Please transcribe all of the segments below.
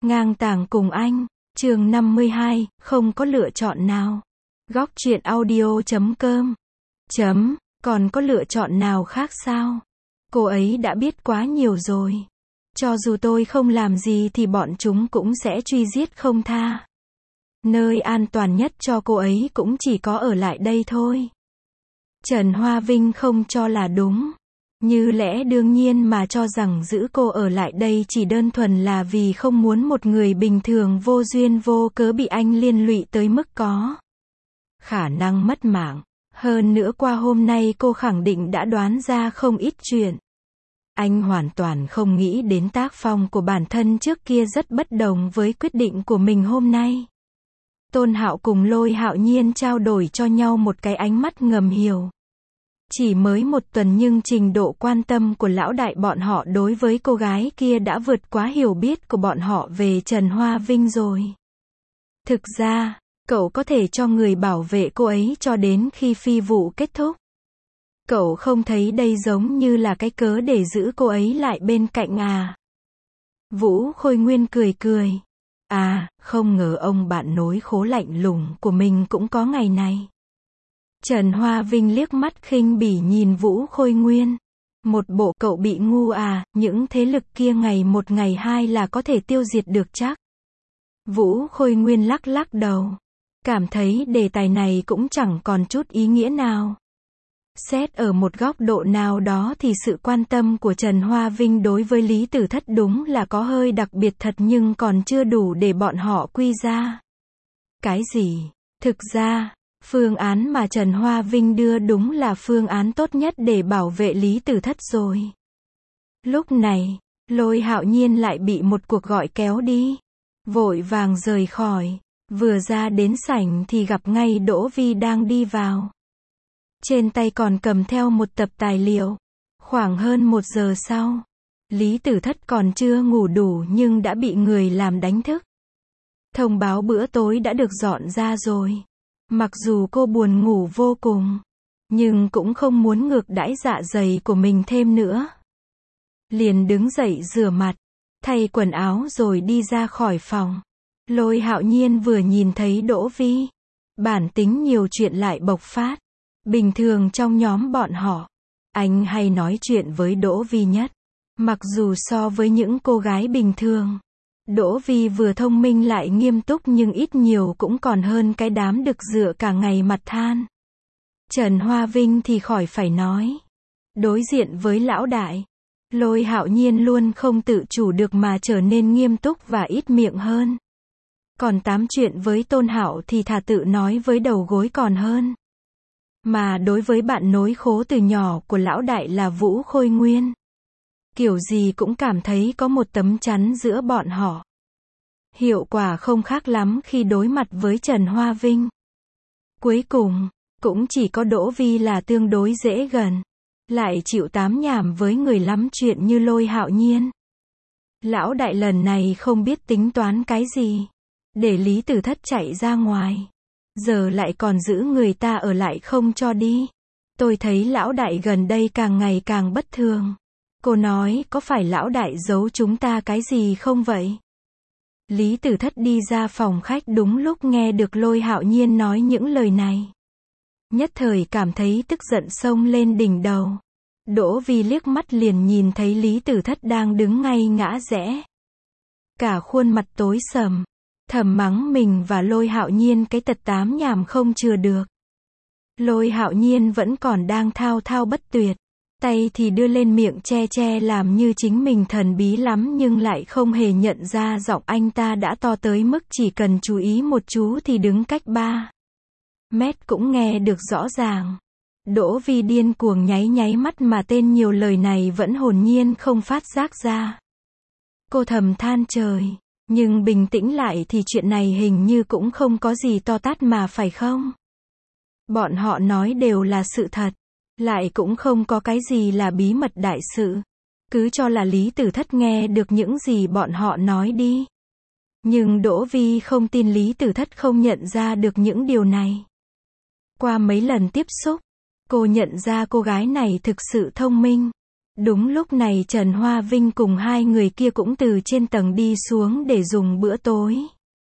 Ngang tàng cùng anh, chương 52, không có lựa chọn nào. Góc truyện audio.com. Còn có lựa chọn nào khác sao? Cô ấy đã biết quá nhiều rồi. Cho dù tôi không làm gì thì bọn chúng cũng sẽ truy giết không tha. Nơi an toàn nhất cho cô ấy cũng chỉ có ở lại đây thôi. Trần Hoa Vinh không cho là đúng. Như lẽ đương nhiên mà cho rằng giữ cô ở lại đây chỉ đơn thuần là vì không muốn một người bình thường vô duyên vô cớ bị anh liên lụy tới mức có khả năng mất mạng. Hơn nữa qua hôm nay cô khẳng định đã đoán ra không ít chuyện. Anh hoàn toàn không nghĩ đến tác phong của bản thân trước kia rất bất đồng với quyết định của mình hôm nay. Tôn Hạo cùng Lôi Hạo Nhiên trao đổi cho nhau một cái ánh mắt ngầm hiểu. Chỉ mới một tuần nhưng trình độ quan tâm của lão đại bọn họ đối với cô gái kia đã vượt quá hiểu biết của bọn họ về Trần Hoa Vinh rồi. Thực ra, cậu có thể cho người bảo vệ cô ấy cho đến khi phi vụ kết thúc. Cậu không thấy đây giống như là cái cớ để giữ cô ấy lại bên cạnh à? Vũ Khôi Nguyên cười cười. À, không ngờ ông bạn nối khố lạnh lùng của mình cũng có ngày này. Trần Hoa Vinh liếc mắt khinh bỉ nhìn Vũ Khôi Nguyên. Một bộ cậu bị ngu à, những thế lực kia ngày một ngày hai là có thể tiêu diệt được chắc. Vũ Khôi Nguyên lắc lắc đầu. Cảm thấy đề tài này cũng chẳng còn chút ý nghĩa nào. Xét ở một góc độ nào đó thì sự quan tâm của Trần Hoa Vinh đối với Lý Tử Thất đúng là có hơi đặc biệt thật nhưng còn chưa đủ để bọn họ quy ra. Cái gì? Thực ra, phương án mà Trần Hoa Vinh đưa đúng là phương án tốt nhất để bảo vệ Lý Tử Thất rồi. Lúc này, Lôi Hạo Nhiên lại bị một cuộc gọi kéo đi. Vội vàng rời khỏi. Vừa ra đến sảnh thì gặp ngay Đỗ Vi đang đi vào. Trên tay còn cầm theo một tập tài liệu. Khoảng hơn 1 giờ sau, Lý Tử Thất còn chưa ngủ đủ nhưng đã bị người làm đánh thức. Thông báo bữa tối đã được dọn ra rồi. Mặc dù cô buồn ngủ vô cùng, nhưng cũng không muốn ngược đãi dạ dày của mình thêm nữa. Liền đứng dậy rửa mặt, thay quần áo rồi đi ra khỏi phòng. Lôi Hạo Nhiên vừa nhìn thấy Đỗ Vi, bản tính nhiều chuyện lại bộc phát. Bình thường trong nhóm bọn họ, anh hay nói chuyện với Đỗ Vi nhất. Mặc dù so với những cô gái bình thường, Đỗ Vi vừa thông minh lại nghiêm túc nhưng ít nhiều cũng còn hơn cái đám đực dựa cả ngày mặt than. Trần Hoa Vinh thì khỏi phải nói. Đối diện với lão đại, Lôi Hạo Nhiên luôn không tự chủ được mà trở nên nghiêm túc và ít miệng hơn. Còn tám chuyện với Tôn Hạo thì thà tự nói với đầu gối còn hơn. Mà đối với bạn nối khố từ nhỏ của lão đại là Vũ Khôi Nguyên, kiểu gì cũng cảm thấy có một tấm chắn giữa bọn họ. Hiệu quả không khác lắm khi đối mặt với Trần Hoa Vinh. Cuối cùng, cũng chỉ có Đỗ Vi là tương đối dễ gần, lại chịu tám nhảm với người lắm chuyện như Lôi Hạo Nhiên. Lão đại lần này không biết tính toán cái gì, để Lý Tử Thất chạy ra ngoài, giờ lại còn giữ người ta ở lại không cho đi. Tôi thấy lão đại gần đây càng ngày càng bất thường. Cô nói có phải lão đại giấu chúng ta cái gì không vậy? Lý Tử Thất đi ra phòng khách đúng lúc nghe được Lôi Hạo Nhiên nói những lời này. Nhất thời cảm thấy tức giận xông lên đỉnh đầu. Đỗ Vi liếc mắt liền nhìn thấy Lý Tử Thất đang đứng ngay ngã rẽ. Cả khuôn mặt tối sầm, thầm mắng mình và Lôi Hạo Nhiên cái tật tám nhảm không chừa được. Lôi Hạo Nhiên vẫn còn đang thao thao bất tuyệt. Tay thì đưa lên miệng che che làm như chính mình thần bí lắm nhưng lại không hề nhận ra giọng anh ta đã to tới mức chỉ cần chú ý một chú thì đứng cách 3 mét cũng nghe được rõ ràng. Đỗ Vi điên cuồng nháy nháy mắt mà tên nhiều lời này vẫn hồn nhiên không phát giác ra. Cô thầm than trời, nhưng bình tĩnh lại thì chuyện này hình như cũng không có gì to tát mà phải không? Bọn họ nói đều là sự thật. Lại cũng không có cái gì là bí mật đại sự. Cứ cho là Lý Tử Thất nghe được những gì bọn họ nói đi. Nhưng Đỗ Vi không tin Lý Tử Thất không nhận ra được những điều này. Qua mấy lần tiếp xúc, cô nhận ra cô gái này thực sự thông minh. Đúng lúc này Trần Hoa Vinh cùng hai người kia cũng từ trên tầng đi xuống để dùng bữa tối.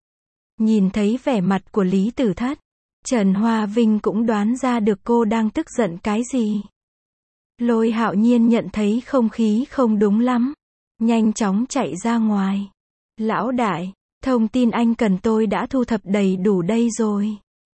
Nhìn thấy vẻ mặt của Lý Tử Thất, Trần Hoa Vinh cũng đoán ra được cô đang tức giận cái gì. Lôi Hạo Nhiên nhận thấy không khí không đúng lắm, nhanh chóng chạy ra ngoài. Lão đại, thông tin anh cần tôi đã thu thập đầy đủ đây rồi.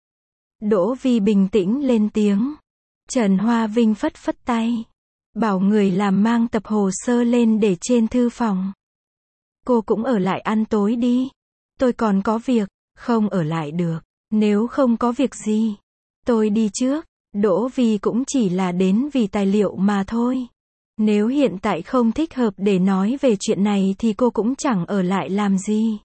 Đỗ Vi bình tĩnh lên tiếng. Trần Hoa Vinh phất phất tay, bảo người làm mang tập hồ sơ lên để trên thư phòng. Cô cũng ở lại ăn tối đi. Tôi còn có việc. Không ở lại được. Nếu không có việc gì, tôi đi trước. Đỗ Vi cũng chỉ là đến vì tài liệu mà thôi. Nếu hiện tại không thích hợp để nói về chuyện này thì cô cũng chẳng ở lại làm gì.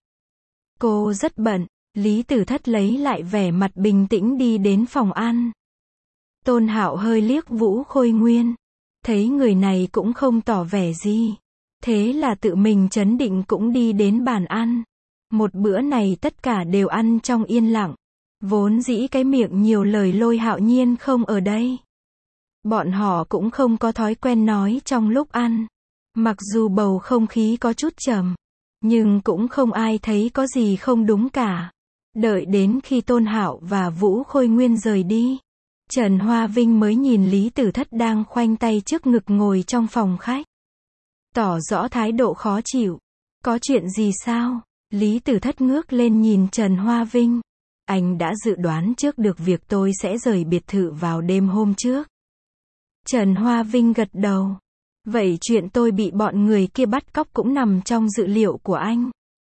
Cô rất bận. Lý Tử Thất lấy lại vẻ mặt bình tĩnh đi đến phòng ăn. Tôn Hạo hơi liếc Vũ Khôi Nguyên. Thấy người này cũng không tỏ vẻ gì. Thế là tự mình trấn định cũng đi đến bàn ăn. Một bữa này tất cả đều ăn trong yên lặng. Vốn dĩ cái miệng nhiều lời Lôi Hạo Nhiên không ở đây. Bọn họ cũng không có thói quen nói trong lúc ăn. Mặc dù bầu không khí có chút trầm, nhưng cũng không ai thấy có gì không đúng cả. Đợi đến khi Tôn Hạo và Vũ Khôi Nguyên rời đi, Trần Hoa Vinh mới nhìn Lý Tử Thất đang khoanh tay trước ngực ngồi trong phòng khách. Tỏ rõ thái độ khó chịu. Có chuyện gì sao? Lý Tử Thất ngước lên nhìn Trần Hoa Vinh. Anh đã dự đoán trước được việc tôi sẽ rời biệt thự vào đêm hôm trước. Trần Hoa Vinh gật đầu. Vậy chuyện tôi bị bọn người kia bắt cóc cũng nằm trong dự liệu của anh.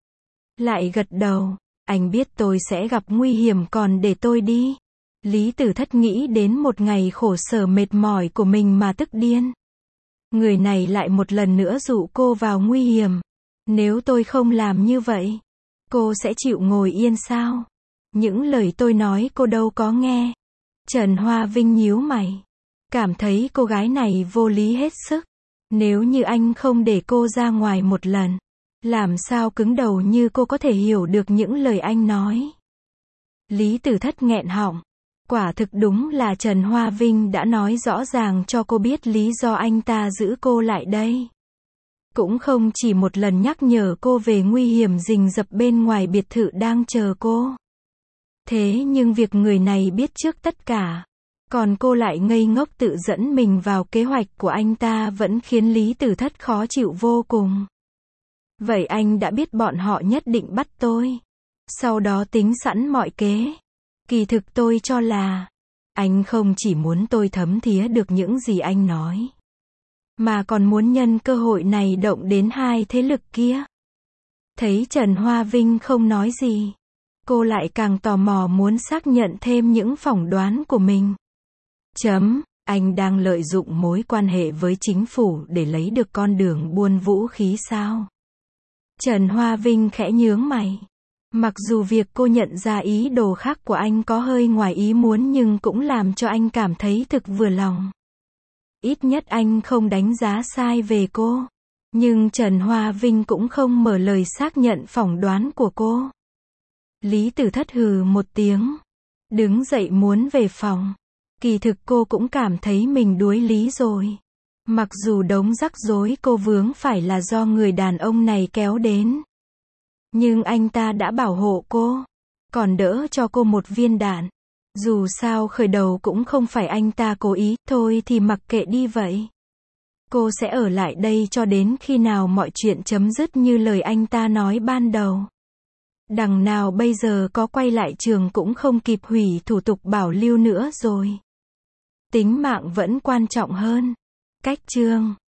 Lại gật đầu. Anh biết tôi sẽ gặp nguy hiểm còn để tôi đi. Lý Tử Thất nghĩ đến một ngày khổ sở mệt mỏi của mình mà tức điên. Người này lại một lần nữa dụ cô vào nguy hiểm. Nếu tôi không làm như vậy, cô sẽ chịu ngồi yên sao? Những lời tôi nói cô đâu có nghe. Trần Hoa Vinh nhíu mày. Cảm thấy cô gái này vô lý hết sức. Nếu như anh không để cô ra ngoài một lần, làm sao cứng đầu như cô có thể hiểu được những lời anh nói? Lý Tử Thất nghẹn họng. Quả thực đúng là Trần Hoa Vinh đã nói rõ ràng cho cô biết lý do anh ta giữ cô lại đây. Cũng không chỉ một lần nhắc nhở cô về nguy hiểm rình rập bên ngoài biệt thự đang chờ cô. Thế nhưng việc người này biết trước tất cả, còn cô lại ngây ngốc tự dẫn mình vào kế hoạch của anh ta vẫn khiến Lý Tử Thất khó chịu vô cùng. Vậy anh đã biết bọn họ nhất định bắt tôi. Sau đó tính sẵn mọi kế. Kỳ thực tôi cho là, anh không chỉ muốn tôi thấm thía được những gì anh nói, mà còn muốn nhân cơ hội này động đến hai thế lực kia. Thấy Trần Hoa Vinh không nói gì, cô lại càng tò mò muốn xác nhận thêm những phỏng đoán của mình. Anh đang lợi dụng mối quan hệ với chính phủ để lấy được con đường buôn vũ khí sao? Trần Hoa Vinh khẽ nhướng mày. Mặc dù việc cô nhận ra ý đồ khác của anh có hơi ngoài ý muốn nhưng cũng làm cho anh cảm thấy thực vừa lòng. Ít nhất anh không đánh giá sai về cô. Nhưng Trần Hoa Vinh cũng không mở lời xác nhận phỏng đoán của cô. Lý Tử Thất hừ một tiếng. Đứng dậy muốn về phòng. Kỳ thực cô cũng cảm thấy mình đuối lý rồi. Mặc dù đống rắc rối cô vướng phải là do người đàn ông này kéo đến. Nhưng anh ta đã bảo hộ cô. Còn đỡ cho cô một viên đạn. Dù sao khởi đầu cũng không phải anh ta cố ý, thôi thì mặc kệ đi vậy. Cô sẽ ở lại đây cho đến khi nào mọi chuyện chấm dứt như lời anh ta nói ban đầu. Đằng nào bây giờ có quay lại trường cũng không kịp hủy thủ tục bảo lưu nữa rồi. Tính mạng vẫn quan trọng hơn. Cách chương